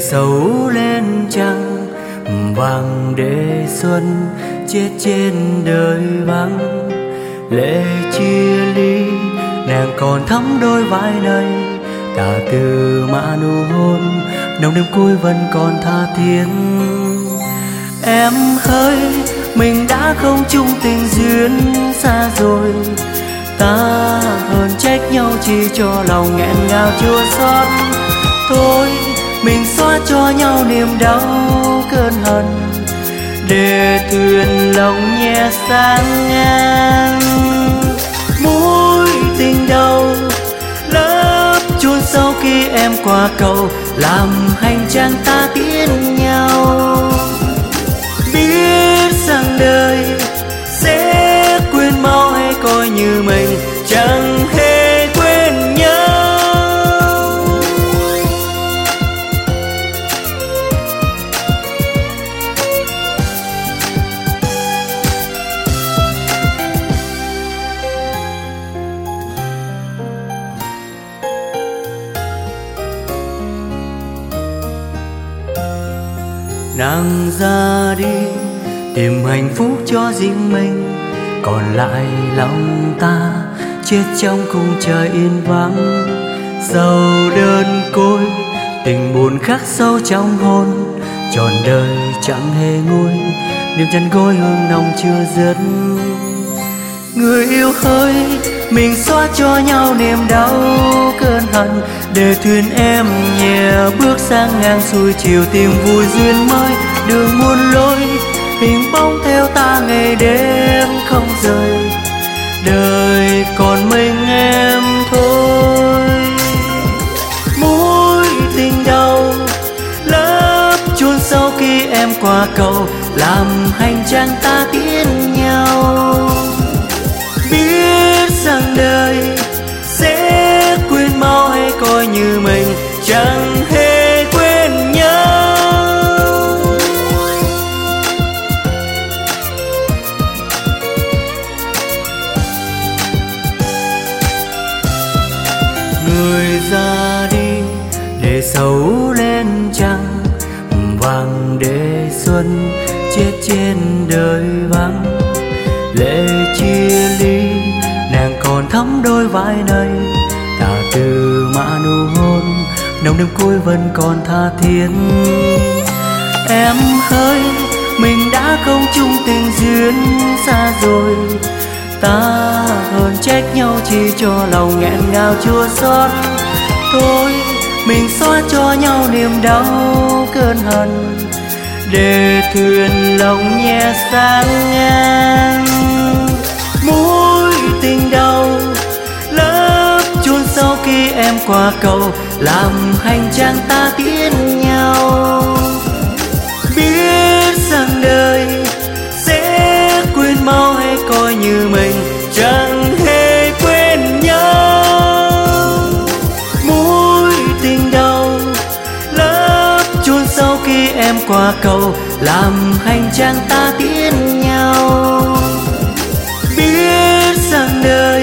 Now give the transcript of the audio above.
sầu lên trăng vàng để xuân chết trên đời vắng. Lệ chia ly nàng còn thắm đôi vai này, tà từ mà nụ hôn nồng đêm cuối vẫn còn tha thiết. Em ơi, mình đã không chung tình duyên xa rồi, ta hơn trách nhau chỉ cho lòng nghẹn ngào chua xót. Thôi mình xóa cho nhau niềm đau cơn hận, để thuyền lòng nhẹ sang ngang. Mối tình đầu lấp chôn sâu khi em qua cầu, làm hành trang ta tiễn nhau. Biết rằng đời sẽ quên mau hay coi như mình chẳng hề quên nhau. Nàng ra đi tìm hạnh phúc cho riêng mình, còn lại lòng ta chết trong khung trời yên vắng. Sầu đơn côi tình buồn khắc sâu trong hồn, trọn đời chẳng hề nguôi niềm chăn gối hương nồng chưa dứt. Người yêu ơi, mình xóa cho nhau niềm đau cơn hận, để thuyền em nhẹ bước sang ngang xuôi chiều tìm vui duyên mới. Đường muôn lối hình bóng theo ta ngày đêm không rời, đời còn mình em thôi. Mối tình đầu lấp chôn sâu khi em qua cầu, làm hành trang ta tiễn nhau. Biết rằng đời sẽ quên mau hay coi như mình chẳng hề quên nhau. Người ra đi để sầu lên trăng vàng để xuân chết trên đời vắng. Lệ chia ly nàng còn thắm đôi vai này, tà từ mà nụ hôn nồng đêm cuối vẫn còn tha thiết. Em ơi, mình đã không chung tình duyên xa rồi, ta hơn trách nhau chỉ cho lòng nghẹn ngào chua xót. Thôi mình xóa cho nhau niềm đau cơn hận, để thuyền lòng nhẹ sang ngang. Mối tình đầu lấp chôn sâu khi em qua cầu, làm hành trang ta tiễn nhau. Biết rằng đời sẽ quên mau hay coi như mình chẳng hề quên nhau. Mối tình đầu lấp chôn sâu khi em qua cầu, làm hành trang ta tiễn nhau. Biết rằng đời